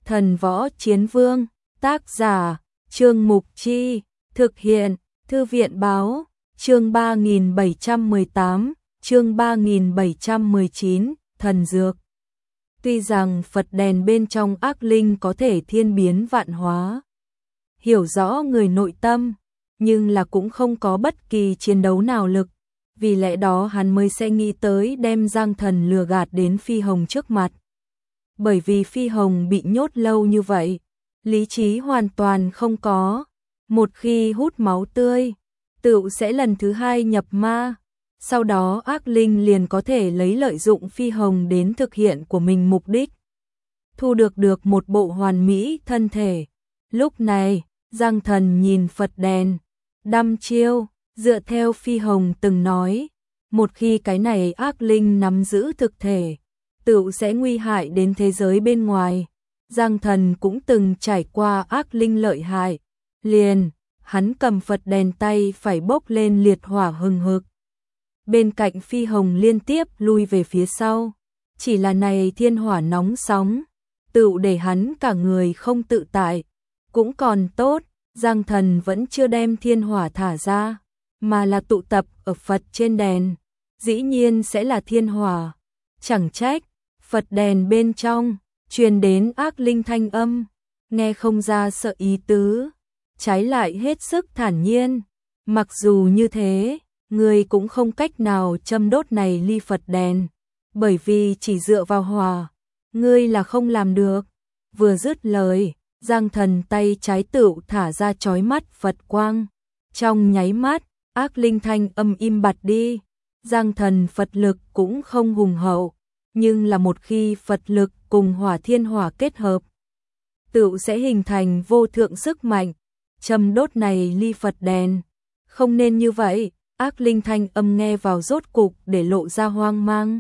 Thần Võ Chiến Vương, tác giả, Trương Mục Chi, thực hiện, Thư viện Báo, chương 3718, chương 3719, Thần Dược. Tuy rằng Phật đèn bên trong ác linh có thể thiên biến vạn hóa, hiểu rõ người nội tâm, nhưng là cũng không có bất kỳ chiến đấu nào lực, vì lẽ đó hắn mới sẽ nghĩ tới đem Giang Thần lừa gạt đến Phi Hồng trước mặt. Bởi vì Phi Hồng bị nhốt lâu như vậy, lý trí hoàn toàn không có, một khi hút máu tươi, tựu sẽ lần thứ hai nhập ma, sau đó ác linh liền có thể lấy lợi dụng Phi Hồng đến thực hiện của mình mục đích, thu được một bộ hoàn mỹ thân thể. Lúc này, Giang Thần nhìn Phật đèn, đăm chiêu, dựa theo Phi Hồng từng nói, một khi cái này ác linh nắm giữ thực thể, tựu sẽ nguy hại đến thế giới bên ngoài. Giang Thần cũng từng trải qua ác linh lợi hại, liền, hắn cầm Phật đèn tay phải bốc lên liệt hỏa hừng hực. Bên cạnh Phi Hồng liên tiếp lui về phía sau, chỉ là này thiên hỏa nóng sóng, tựu để hắn cả người không tự tại, cũng còn tốt, Giang Thần vẫn chưa đem thiên hỏa thả ra, mà là tụ tập ở Phật trên đèn, dĩ nhiên sẽ là thiên hỏa, chẳng trách, Phật đèn bên trong, truyền đến ác linh thanh âm, nghe không ra sợ ý tứ, trái lại hết sức thản nhiên, mặc dù như thế, ngươi cũng không cách nào châm đốt này ly Phật đèn, bởi vì chỉ dựa vào hỏa, ngươi là không làm được. Vừa dứt lời, Giang Thần tay trái tựu thả ra chói mắt Phật quang, trong nháy mắt, ác linh thanh âm im bặt đi. Giang Thần Phật lực cũng không hùng hậu, nhưng là một khi Phật lực cùng hỏa thiên hỏa kết hợp, tựu sẽ hình thành vô thượng sức mạnh, châm đốt này ly Phật đèn. Không nên như vậy, ác linh thanh âm nghe vào rốt cục để lộ ra hoang mang.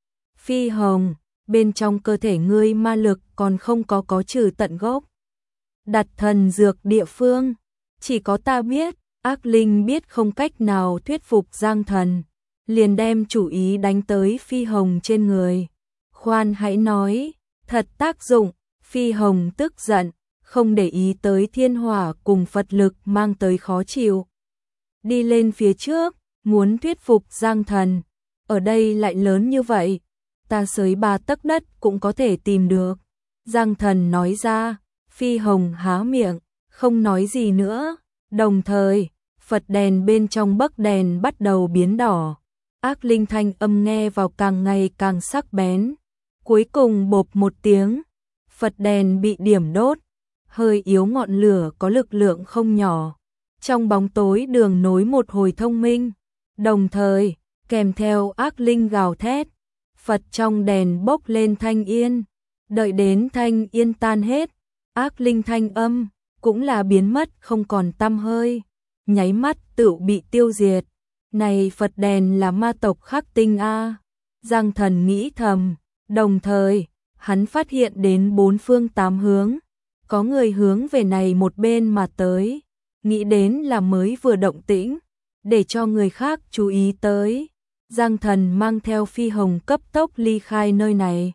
Phi Hồng, bên trong cơ thể ngươi ma lực còn không có trừ tận gốc. Đặt thần dược địa phương, chỉ có ta biết, ác linh biết không cách nào thuyết phục Giang Thần, liền đem chủ ý đánh tới Phi Hồng trên người. Khoan hãy nói, thật tác dụng. Phi Hồng tức giận, không để ý tới thiên hỏa cùng Phật lực mang tới khó chịu. Đi lên phía trước, muốn thuyết phục Giang Thần, ở đây lại lớn như vậy, ta xới 3 tấc đất cũng có thể tìm được. Giang Thần nói ra, Phi Hồng há miệng, không nói gì nữa, đồng thời, Phật đèn bên trong bấc đèn bắt đầu biến đỏ, ác linh thanh âm nghe vào càng ngày càng sắc bén, cuối cùng bộp một tiếng, Phật đèn bị điểm đốt, hơi yếu ngọn lửa có lực lượng không nhỏ, trong bóng tối đường nối một hồi thông minh, đồng thời, kèm theo ác linh gào thét, Phật trong đèn bốc lên thanh yên, đợi đến thanh yên tan hết, ác linh thanh âm cũng là biến mất không còn tăm hơi, nháy mắt tựu bị tiêu diệt. Này Phật đèn là ma tộc Khắc Tinh a. Giang Thần nghĩ thầm, đồng thời, hắn phát hiện đến 4 phương 8 hướng, có người hướng về này một bên mà tới, nghĩ đến là mới vừa động tĩnh, để cho người khác chú ý tới. Giang Thần mang theo Phi Hồng cấp tốc ly khai nơi này.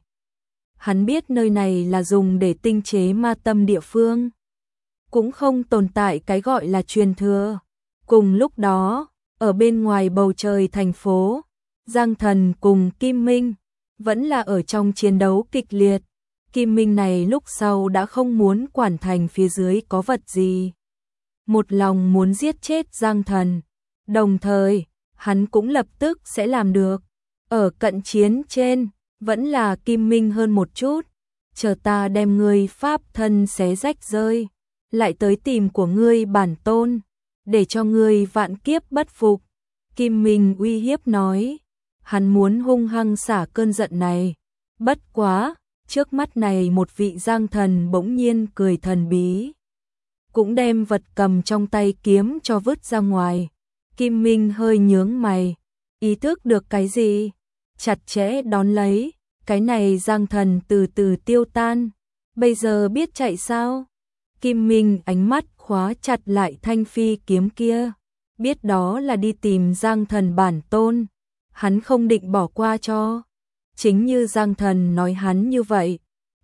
Hắn biết nơi này là dùng để tinh chế ma tâm địa phương, cũng không tồn tại cái gọi là truyền thừa. Cùng lúc đó, ở bên ngoài bầu trời thành phố, Giang Thần cùng Kim Minh vẫn là ở trong chiến đấu kịch liệt. Kim Minh này lúc sau đã không muốn quản thành phía dưới có vật gì, một lòng muốn giết chết Giang Thần, đồng thời, hắn cũng lập tức sẽ làm được. Ở cận chiến trên, vẫn là Kim Minh hơn một chút, chờ ta đem ngươi pháp thân xé rách rơi, lại tới tìm của ngươi bản tôn, để cho ngươi vạn kiếp bất phục. Kim Minh uy hiếp nói, hắn muốn hung hăng xả cơn giận này, bất quá, trước mắt này một vị Giang Thần bỗng nhiên cười thần bí, cũng đem vật cầm trong tay kiếm cho vứt ra ngoài. Kim Minh hơi nhướng mày, ý thức được cái gì, chặt chẽ đón lấy, cái này Giang Thần từ từ tiêu tan, bây giờ biết chạy sao? Kim Minh ánh mắt khóa chặt lại thanh phi kiếm kia, biết đó là đi tìm Giang Thần bản tôn, hắn không định bỏ qua cho. Chính như Giang Thần nói hắn như vậy,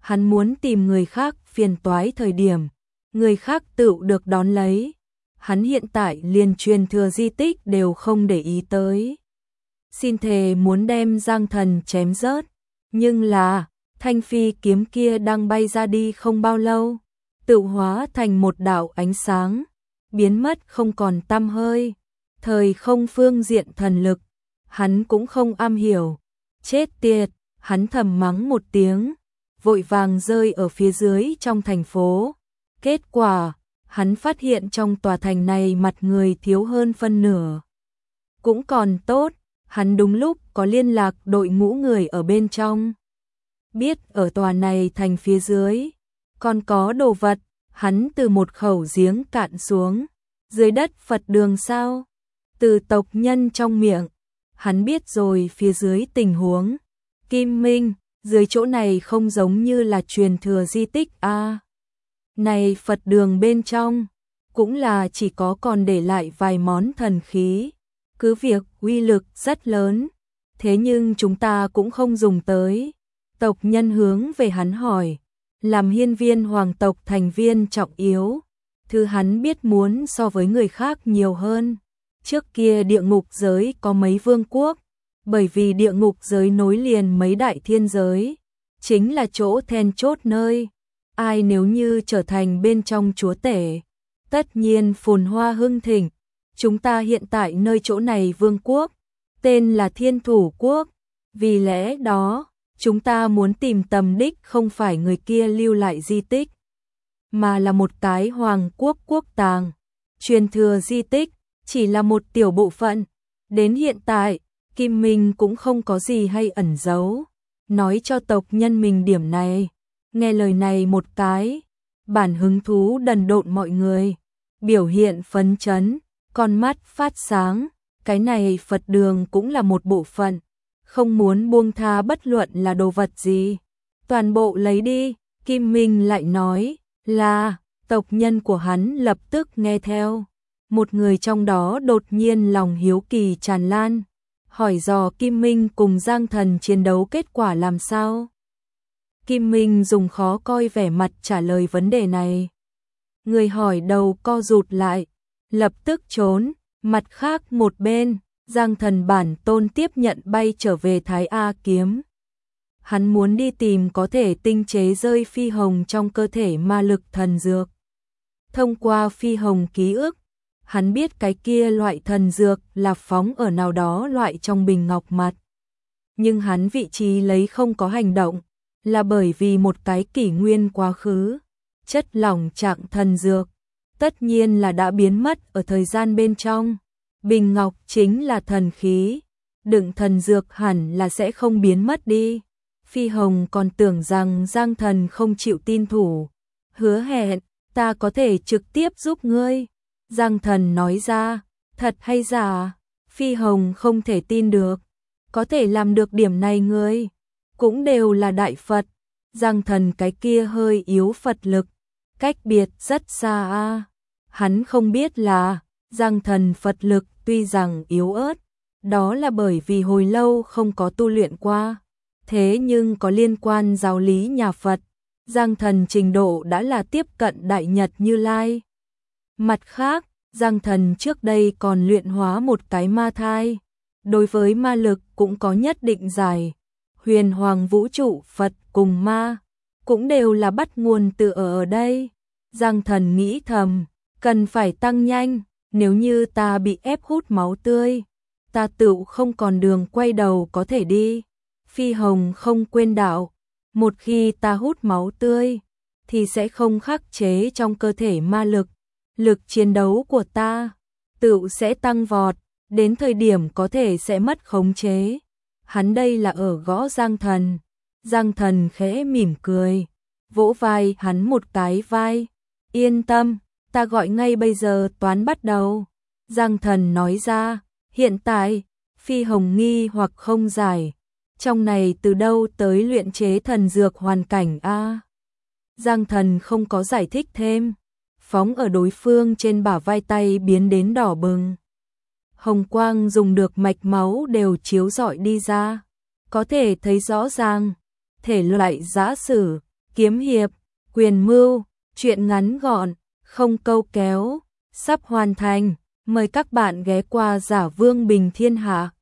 Hắn muốn tìm người khác phiền toái thời điểm, người khác tự được đón lấy. Hắn hiện tại liền truyền thừa di tích đều không để ý tới. Xin thề muốn đem Giang Thần chém rớt, nhưng là, thanh phi kiếm kia đang bay ra đi không bao lâu, tự hóa thành một đạo ánh sáng, biến mất không còn tăm hơi. Thời không phương diện thần lực, hắn cũng không am hiểu. Chết tiệt, hắn thầm mắng một tiếng, vội vàng rơi ở phía dưới trong thành phố. Kết quả, hắn phát hiện trong tòa thành này mặt người thiếu hơn phân nửa. Cũng còn tốt, hắn đúng lúc có liên lạc đội ngũ người ở bên trong. Biết ở tòa này thành phía dưới, còn có đồ vật, hắn từ một khẩu giếng cạn xuống. Dưới đất Phật đường sao? Từ tộc nhân trong miệng, hắn biết rồi phía dưới tình huống. Kim Minh, dưới chỗ này không giống như là truyền thừa di tích a. Này Phật đường bên trong, cũng là chỉ có còn để lại vài món thần khí. Cứ việc uy lực rất lớn, thế nhưng chúng ta cũng không dùng tới. Tộc nhân hướng về hắn hỏi, làm hiên viên hoàng tộc thành viên trọng yếu. Thứ hắn biết muốn so với người khác nhiều hơn. Trước kia địa ngục giới có mấy vương quốc, bởi vì địa ngục giới nối liền mấy đại thiên giới, chính là chỗ then chốt nơi. Ai nếu như trở thành bên trong chúa tể, tất nhiên phồn hoa hưng thịnh. Chúng ta hiện tại nơi chỗ này vương quốc, tên là Thiên Thủ Quốc. Vì lẽ đó, chúng ta muốn tìm tầm đích không phải người kia lưu lại di tích, mà là một cái hoàng quốc quốc tàng. Truyền thừa di tích chỉ là một tiểu bộ phận. Đến hiện tại, Kim Minh cũng không có gì hay ẩn giấu, nói cho tộc nhân mình điểm này. Nghe lời này một cái, bản hứng thú đần độn mọi người, biểu hiện phấn chấn, con mắt phát sáng. Cái này Phật đường cũng là một bộ phận, không muốn buông tha bất luận là đồ vật gì, toàn bộ lấy đi. Kim Minh lại nói là, tộc nhân của hắn lập tức nghe theo. Một người trong đó đột nhiên lòng hiếu kỳ tràn lan, hỏi dò Kim Minh cùng Giang Thần chiến đấu kết quả làm sao. Kim Minh dùng khó coi vẻ mặt trả lời vấn đề này. Người hỏi đầu co rụt lại, lập tức trốn. Mặt khác một bên, Giang Thần bản tôn tiếp nhận bay trở về Thái A kiếm. Hắn muốn đi tìm có thể tinh chế rơi phi hồng trong cơ thể ma lực thần dược. Thông qua phi hồng ký ức, hắn biết cái kia loại thần dược là phóng ở nào đó loại trong bình ngọc mặt. Nhưng hắn vị trí lấy không có hành động, là bởi vì một cái kỷ nguyên quá khứ. Chất lỏng trạng thần dược, tất nhiên là đã biến mất ở thời gian bên trong. Bình ngọc chính là thần khí, đựng thần dược hẳn là sẽ không biến mất đi. Phi Hồng còn tưởng rằng Giang Thần không chịu tin thủ, hứa hẹn, ta có thể trực tiếp giúp ngươi. Giang Thần nói ra, thật hay giả? Phi Hồng không thể tin được, có thể làm được điểm này ngươi, cũng đều là đại Phật. Giang Thần cái kia hơi yếu Phật lực, cách biệt rất xa a. Hắn không biết là, Giang Thần Phật lực tuy rằng yếu ớt, đó là bởi vì hồi lâu không có tu luyện qua. Thế nhưng có liên quan giáo lý nhà Phật, Giang Thần trình độ đã là tiếp cận Đại Nhật Như Lai. Mặt khác, Giang Thần trước đây còn luyện hóa một cái ma thai, đối với ma lực cũng có nhất định giải. Huyền Hoàng vũ trụ Phật cùng ma, cũng đều là bắt nguồn từ ở đây. Giang Thần nghĩ thầm, cần phải tăng nhanh, nếu như ta bị ép hút máu tươi, ta tự không còn đường quay đầu có thể đi. Phi Hồng không quên đạo, một khi ta hút máu tươi, thì sẽ không khắc chế trong cơ thể ma lực. Lực chiến đấu của ta, tự sẽ tăng vọt, đến thời điểm có thể sẽ mất khống chế. Hắn đây là ở gõ Giang Thần. Giang Thần khẽ mỉm cười, vỗ vai hắn một cái vai. Yên tâm, ta gọi ngay bây giờ toán bắt đầu. Giang Thần nói ra, hiện tại, Phi Hồng nghi hoặc không giải. Trong này từ đâu tới luyện chế thần dược hoàn cảnh a? Giang Thần không có giải thích thêm, phóng ở đối phương trên bả vai tay biến đến đỏ bừng. Hồng quang dùng được mạch máu đều chiếu rọi đi ra, có thể thấy rõ ràng, thể loại giả sử, kiếm hiệp, quyền mưu, truyện ngắn gọn, không câu kéo, sắp hoàn thành. Mời các bạn ghé qua Giả Vương Bình Thiên Hạ.